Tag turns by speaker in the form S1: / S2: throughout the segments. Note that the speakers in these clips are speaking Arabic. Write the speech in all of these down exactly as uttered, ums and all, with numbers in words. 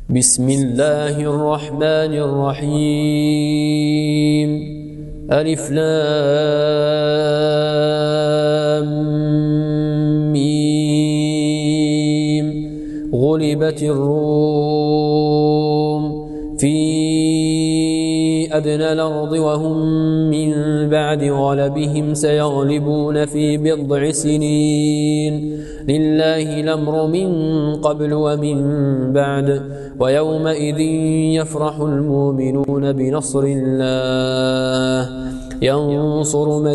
S1: بسم الله الرحمن الرحيم ألف لام ميم غلبت الروم في أدنى الأرض وهم من بعد غلبهم سيغلبون في بضع سنين لله الأمر من قبل ومن بعد ويومئذ يفرح المؤمنون بنصر الله ينصر من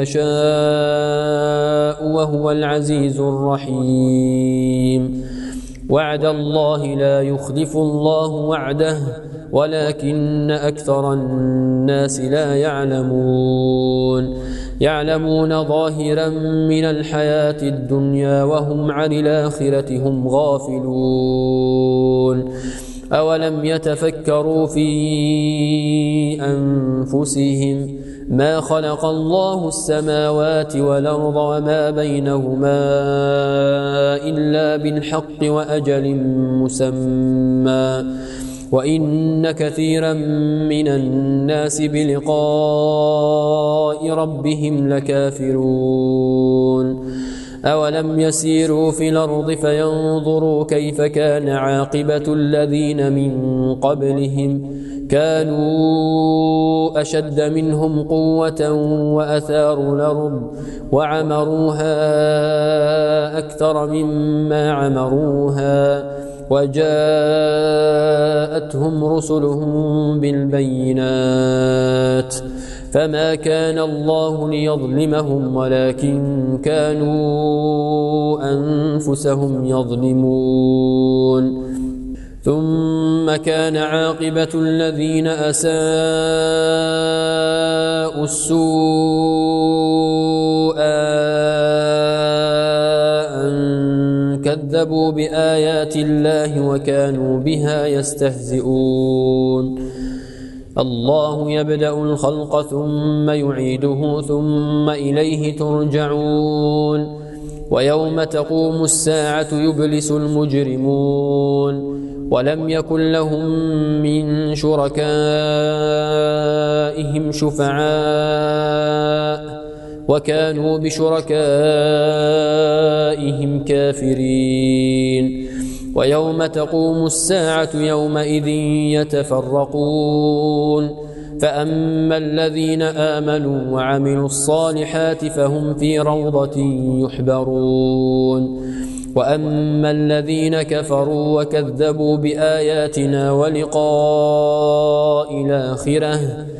S1: يشاء وهو العزيز الرحيم وعد الله لا يخلف الله وعده ولكن أكثر الناس لا يعلمون يعلمون ظاهرا من الحياة الدنيا وهم عن الآخرة هم غافلون أولم يتفكروا في أنفسهم ما خلق الله السماوات والأرض وما بينهما إلا بالحق وأجل مسمى وإن كثيرا من الناس بلقاء ربهم لكافرون أولم يسيروا في الأرض فينظروا كيف كان عاقبة الذين من قبلهم كانوا أشد منهم قوة وأثاروا الأرض وعمروها أكثر مما عمروها وجاءتهم رسلهم بالبينات فما كان الله ليظلمهم ولكن كانوا أنفسهم يظلمون ثم كان عاقبة الذين أساءوا السوء أن كذبوا بآيات الله وكانوا بها يستهزئون الله يبدأ الخلق ثم يعيده ثم إليه ترجعون ويوم تقوم الساعة يبلس المجرمون ولم يكن لهم من شركائهم شفعاء وكانوا بشركائهم كافرين ويوم تقوم الساعة يومئذ يتفرقون فأما الذين آمنوا وعملوا الصالحات فهم في روضة يحبرون وأما الذين كفروا وكذبوا بآياتنا ولقاء الآخرة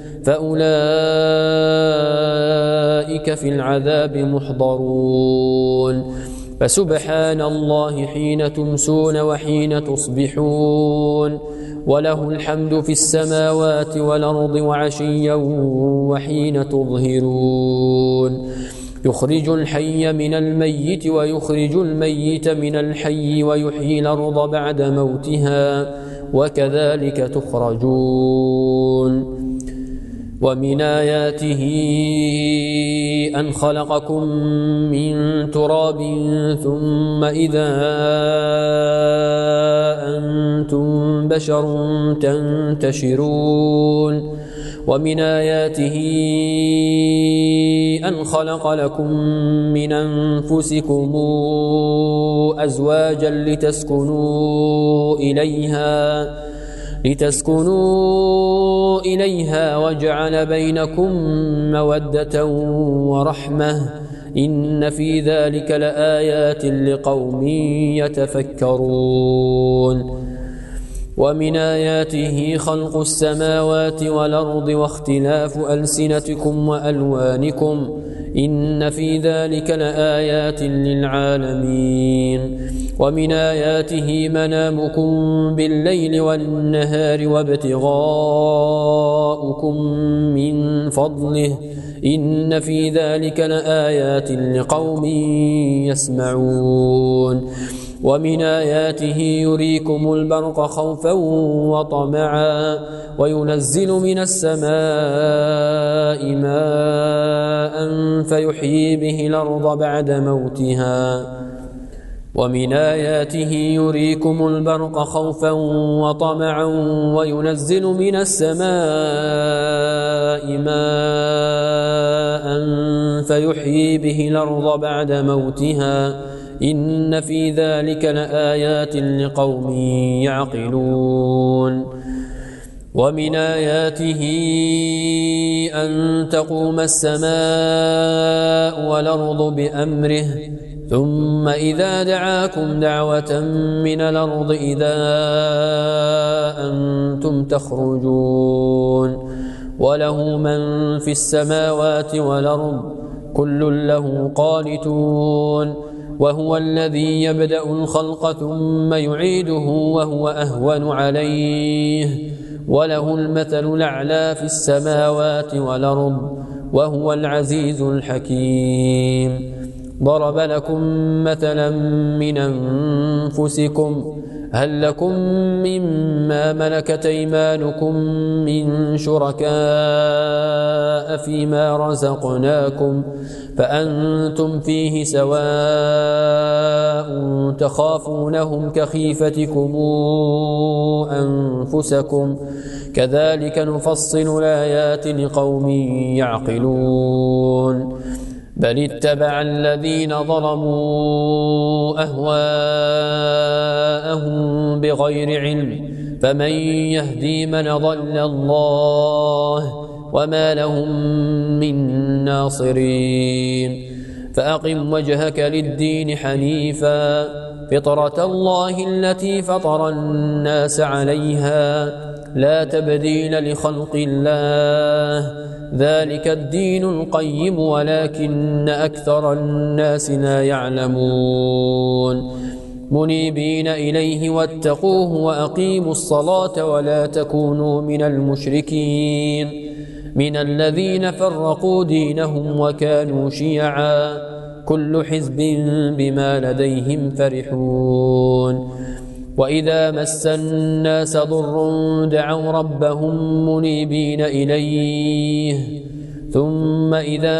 S1: فأولئك في العذاب محضرون فسبحان الله حين تمسون وحين تصبحون وله الحمد في السماوات والأرض وعشيا وحين تظهرون يخرج الحي من الميت ويخرج الميت من الحي ويحيي الأرض بعد موتها وكذلك تخرجون ومن آياته أن خلقكم من تراب ثم إذا أنتم بشر تنتشرون ومن آياته أن خلق لكم من أنفسكم أزواجا لتسكنوا إليها لتسكنوا إليها وجعل بينكم مودة ورحمة إن في ذلك لآيات لقوم يتفكرون ومن آياته خلق السماوات والأرض واختلاف ألسنتكم وألوانكم إن في ذلك لآيات للعالمين ومن آياته منامكم بالليل والنهار وابتغاؤكم من فضله إن في ذلك لآيات لقوم يسمعون ومن آياته يريكم البرق خوفا وطمعا وينزل من السماء ماء فيحيي به الأرض بعد موتها ومن آياته يريكم البرق خوفا وطمعا وينزل من السماء ماء فيحيي به الأرض بعد موتها إن في ذلك لآيات لقوم يعقلون ومن آياته أن تقوم السماء والأرض بأمره ثم إذا دعاكم دعوة من الأرض إذا أنتم تخرجون وله من في السماوات والأرض كل له قانتون وهو الذي يبدأ الخلق ثم يعيده وهو أهون عليه وله المثل الأعلى في السماوات والأرض وهو العزيز الحكيم ضرب لكم مثلا من أنفسكم هل لكم مما ملكت أيمانكم من شركاء فيما رزقناكم فأنتم فيه سواء تخافونهم كخيفتكم أنفسكم كذلك نفصل الآيات لقوم يعقلون بل اتبع الذين ظلموا أهواءهم بغير علم فمن يهدي من ضل الله وما لهم من ناصرين فأقم وجهك للدين حنيفا فطرة الله التي فطر الناس عليها لا تبديل لخلق الله ذلك الدين القيم ولكن أكثر الناس لا يعلمون منيبين إليه واتقوه وأقيموا الصلاة ولا تكونوا من المشركين من الذين فرقوا دينهم وكانوا شيعا كل حزب بما لديهم فرحون وإذا مس الناس ضر دعوا ربهم منيبين إليه ثم إذا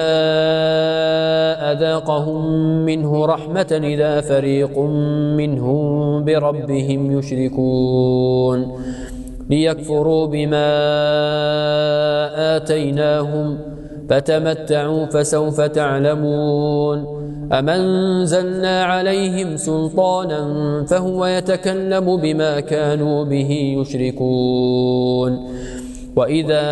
S1: أذاقهم منه رحمة إذا فريق منهم بربهم يشركون ليكفروا بما آتيناهم فتمتعوا فسوف تعلمون أم أنزلنا عليهم سلطانا فهو يتكلم بما كانوا به يشركون وإذا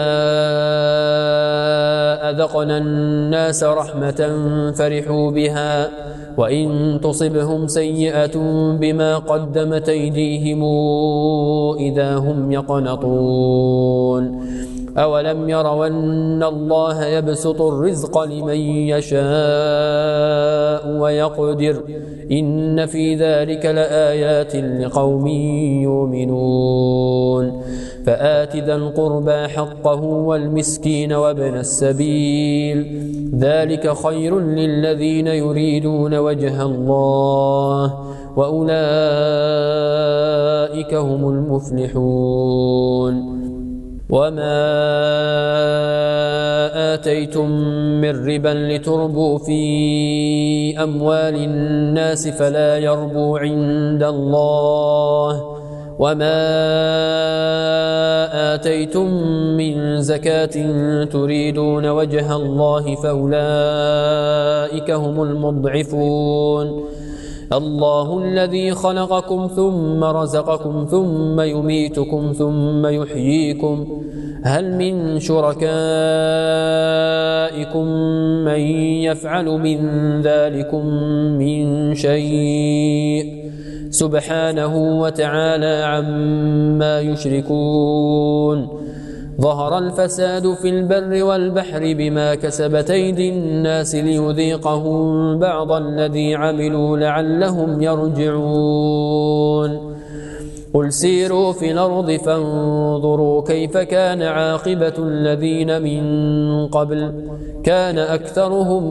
S1: أذقنا الناس رحمة فرحوا بها وإن تصبهم سيئة بما قدمت أيديهم إذا هم يقنطون أولم يروا أن الله يبسط الرزق لمن يشاء ويقدر إن في ذلك لآيات لقوم يؤمنون فآت ذا القربى حقه والمسكين وابن السبيل ذلك خير للذين يريدون وجه الله وأولئك هم المفلحون وما آتيتم من ربا لتربوا في أموال الناس فلا يربو عند الله وما آتيتم من زكاة تريدون وجه الله فأولئك هم المضعفون الله الذي خلقكم ثم رزقكم ثم يميتكم ثم يحييكم هل من شركائكم من يفعل من ذلكم من شيء سبحانه وتعالى عما يشركون ظهر الفساد في البر والبحر بما كسبت أيدي الناس ليذيقهم بعض الذي عملوا لعلهم يرجعون قل سيروا في الأرض فانظروا كيف كان عاقبة الذين من قبل كان أكثرهم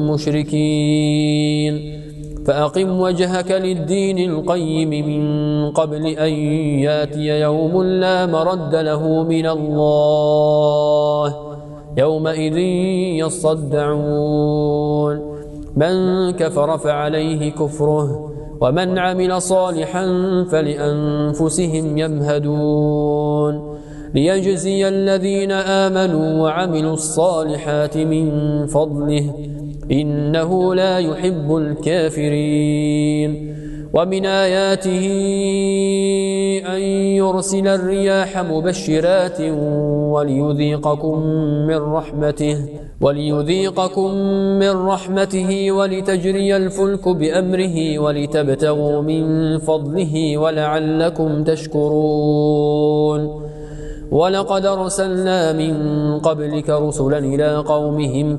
S1: مشركين فأقم وجهك للدين القيم من قبل أن ياتي يوم لا مرد له من الله يومئذ يصدعون من كفر فعليه كفره ومن عمل صالحا فلأنفسهم يمهدون ليجزي الذين آمنوا وعملوا الصالحات من فضله إنه لا يحب الكافرين ومن آياته أن يرسل الرياح مبشرات وليذيقكم من رحمته وليذيقكم من رحمته ولتجري الفلك بأمره ولتبتغوا من فضله ولعلكم تشكرون ولقد أرسلنا من قبلك رسلا إلى قومهم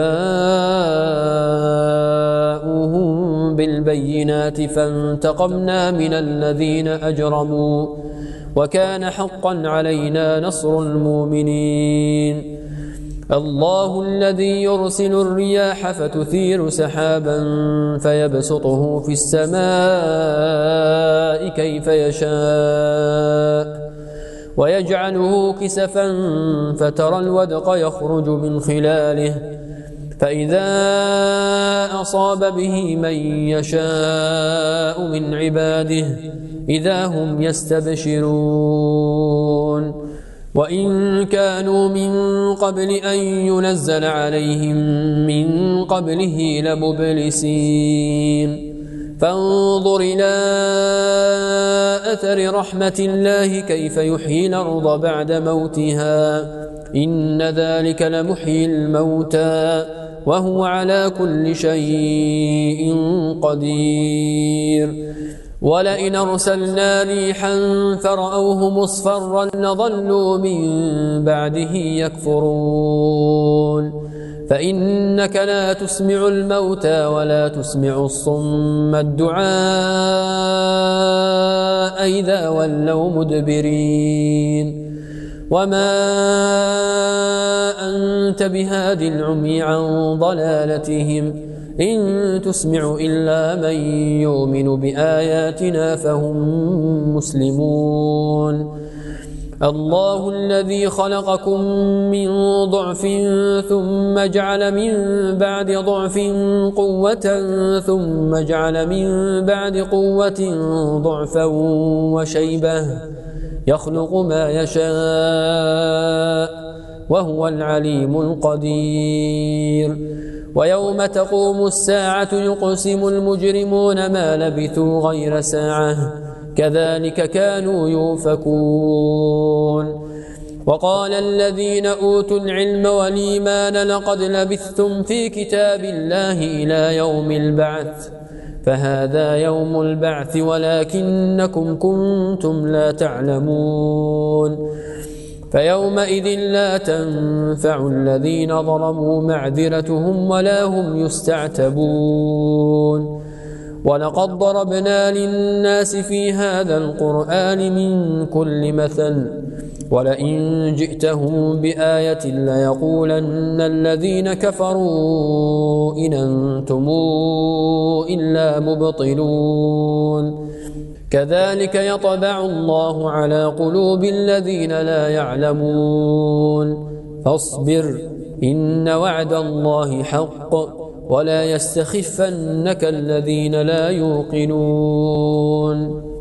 S1: فجاءوهم بالبينات فانتقمنا من الذين أجرموا وكان حقا علينا نصر المؤمنين الله الذي يرسل الرياح فتثير سحابا فيبسطه في السماء كيف يشاء ويجعله كسفا فترى الودق يخرج من خلاله فإذا أصاب به من يشاء من عباده إذا هم يستبشرون وإن كانوا من قبل أن ينزل عليهم من قبله لمبلسين فانظر إلى أثر رحمة الله كيف يحيي الأرض بعد موتها إن ذلك لمحيي الموتى وهو على كل شيء قدير ولئن أرسلنا ريحا فرأوه مصفرا لظلوا من بعده يكفرون فإنك لا تسمع الموتى ولا تسمع الصم الدعاء إذا ولوا مدبرين وما أنت بهاد العمي عن ضلالتهم إن تسمع إلا من يؤمن بآياتنا فهم مسلمون الله الذي خلقكم من ضعف ثم جعل من بعد ضعف قوة ثم جعل من بعد قوة ضعفا وشيبة يخلق ما يشاء وهو العليم القدير ويوم تقوم الساعة يقسم المجرمون ما لبثوا غير ساعة كذلك كانوا يؤفكون وقال الذين أوتوا العلم والإيمان لقد لبثتم في كتاب الله إلى يوم البعث فهذا يوم البعث ولكنكم كنتم لا تعلمون فيومئذ لا تنفع الذين ظلموا معذرتهم ولا هم يستعتبون ولقد ضربنا للناس في هذا القرآن من كل مثل ولئن جئتهم بآية ليقولن الذين كفروا إن أنتم إلا مبطلون كذلك يطبع الله على قلوب الذين لا يعلمون فاصبر إن وعد الله حق ولا يستخفنك الذين لا يوقنون